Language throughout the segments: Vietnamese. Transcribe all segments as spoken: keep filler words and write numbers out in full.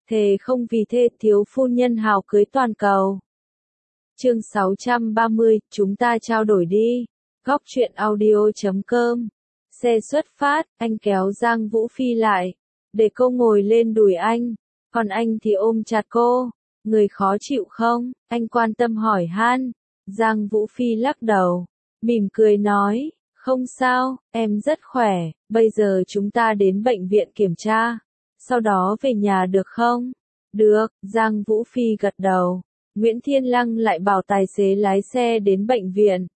Thề không vì thê thiếu phu nhân hào cưới toàn cầu. Chương sáu trăm ba mươi, chúng ta trao đổi đi. Góc truyện audio chấm com. Xe xuất phát, anh kéo Giang Vũ Phi lại, để cô ngồi lên đùi anh, còn anh thì ôm chặt cô. Người khó chịu không? Anh quan tâm hỏi han. Giang Vũ Phi lắc đầu, mỉm cười nói, không sao, em rất khỏe, bây giờ chúng ta đến bệnh viện kiểm tra, sau đó về nhà được không? Được, Giang Vũ Phi gật đầu. Nguyễn Thiên Lăng lại bảo tài xế lái xe đến bệnh viện.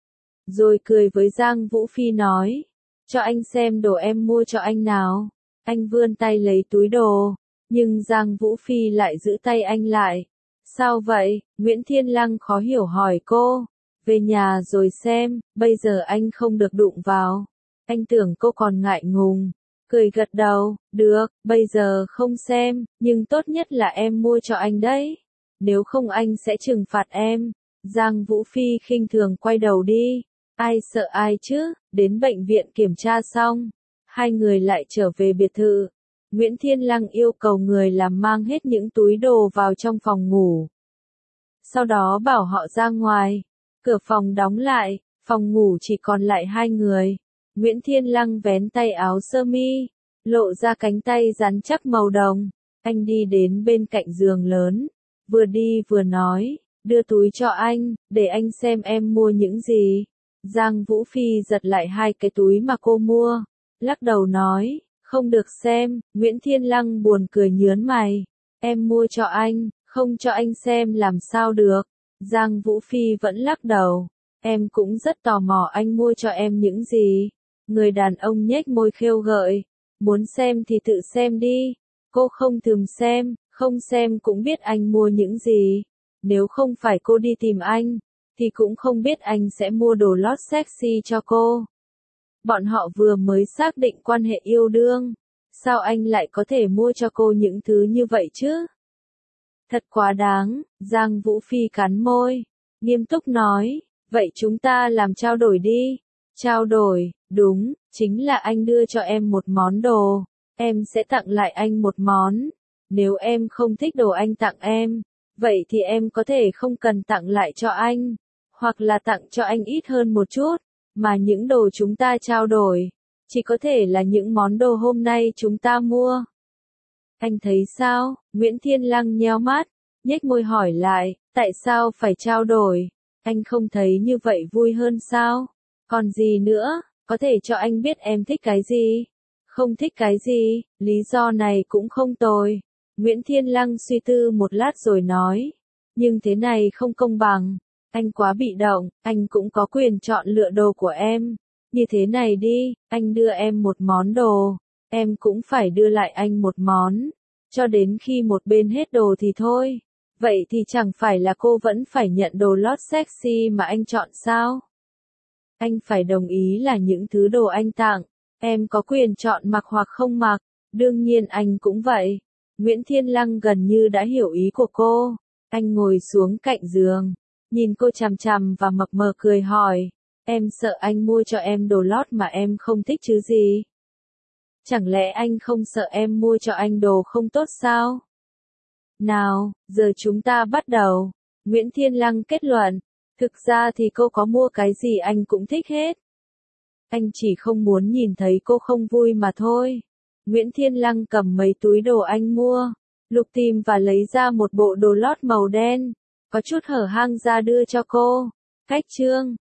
Rồi cười với Giang Vũ Phi nói, cho anh xem đồ em mua cho anh nào. Anh vươn tay lấy túi đồ, nhưng Giang Vũ Phi lại giữ tay anh lại. Sao vậy? Nguyễn Thiên Lăng khó hiểu hỏi cô. Về nhà rồi xem, bây giờ anh không được đụng vào. Anh tưởng cô còn ngại ngùng. Cười gật đầu, được, bây giờ không xem, nhưng tốt nhất là em mua cho anh đấy. Nếu không anh sẽ trừng phạt em. Giang Vũ Phi khinh thường quay đầu đi. Ai sợ ai chứ? Đến bệnh viện kiểm tra xong, hai người lại trở về biệt thự. Nguyễn Thiên Lăng yêu cầu người làm mang hết những túi đồ vào trong phòng ngủ. Sau đó bảo họ ra ngoài. Cửa phòng đóng lại, phòng ngủ chỉ còn lại hai người. Nguyễn Thiên Lăng vén tay áo sơ mi, lộ ra cánh tay rắn chắc màu đồng. Anh đi đến bên cạnh giường lớn, vừa đi vừa nói, đưa túi cho anh, để anh xem em mua những gì. Giang Vũ Phi giật lại hai cái túi mà cô mua, lắc đầu nói, không được xem. Nguyễn Thiên Lăng buồn cười nhớn mày, em mua cho anh, không cho anh xem làm sao được. Giang Vũ Phi vẫn lắc đầu, em cũng rất tò mò anh mua cho em những gì. Người đàn ông nhếch môi khêu gợi, muốn xem thì tự xem đi. Cô không thèm xem, không xem cũng biết anh mua những gì. Nếu không phải cô đi tìm anh, thì cũng không biết anh sẽ mua đồ lót sexy cho cô. Bọn họ vừa mới xác định quan hệ yêu đương, sao anh lại có thể mua cho cô những thứ như vậy chứ? Thật quá đáng. Giang Vũ Phi cắn môi, nghiêm túc nói, vậy chúng ta làm trao đổi đi. Trao đổi, đúng, chính là anh đưa cho em một món đồ, em sẽ tặng lại anh một món. Nếu em không thích đồ anh tặng em, vậy thì em có thể không cần tặng lại cho anh, hoặc là tặng cho anh ít hơn một chút, mà những đồ chúng ta trao đổi, chỉ có thể là những món đồ hôm nay chúng ta mua. Anh thấy sao? Nguyễn Thiên Lăng nheo mắt, nhếch môi hỏi lại, tại sao phải trao đổi? Anh không thấy như vậy vui hơn sao? Còn gì nữa, có thể cho anh biết em thích cái gì? Không thích cái gì, lý do này cũng không tồi. Nguyễn Thiên Lăng suy tư một lát rồi nói, nhưng thế này không công bằng. Anh quá bị động, anh cũng có quyền chọn lựa đồ của em. Như thế này đi, anh đưa em một món đồ, em cũng phải đưa lại anh một món, cho đến khi một bên hết đồ thì thôi. Vậy thì chẳng phải là cô vẫn phải nhận đồ lót sexy mà anh chọn sao? Anh phải đồng ý là những thứ đồ anh tặng, em có quyền chọn mặc hoặc không mặc, đương nhiên anh cũng vậy. Nguyễn Thiên Lăng gần như đã hiểu ý của cô. Anh ngồi xuống cạnh giường, nhìn cô chằm chằm và mập mờ cười hỏi, em sợ anh mua cho em đồ lót mà em không thích chứ gì? Chẳng lẽ anh không sợ em mua cho anh đồ không tốt sao? Nào, giờ chúng ta bắt đầu. Nguyễn Thiên Lăng kết luận, thực ra thì cô có mua cái gì anh cũng thích hết. Anh chỉ không muốn nhìn thấy cô không vui mà thôi. Nguyễn Thiên Lăng cầm mấy túi đồ anh mua, lục tìm và lấy ra một bộ đồ lót màu đen, có chút hở hang ra đưa cho cô. Khách trương,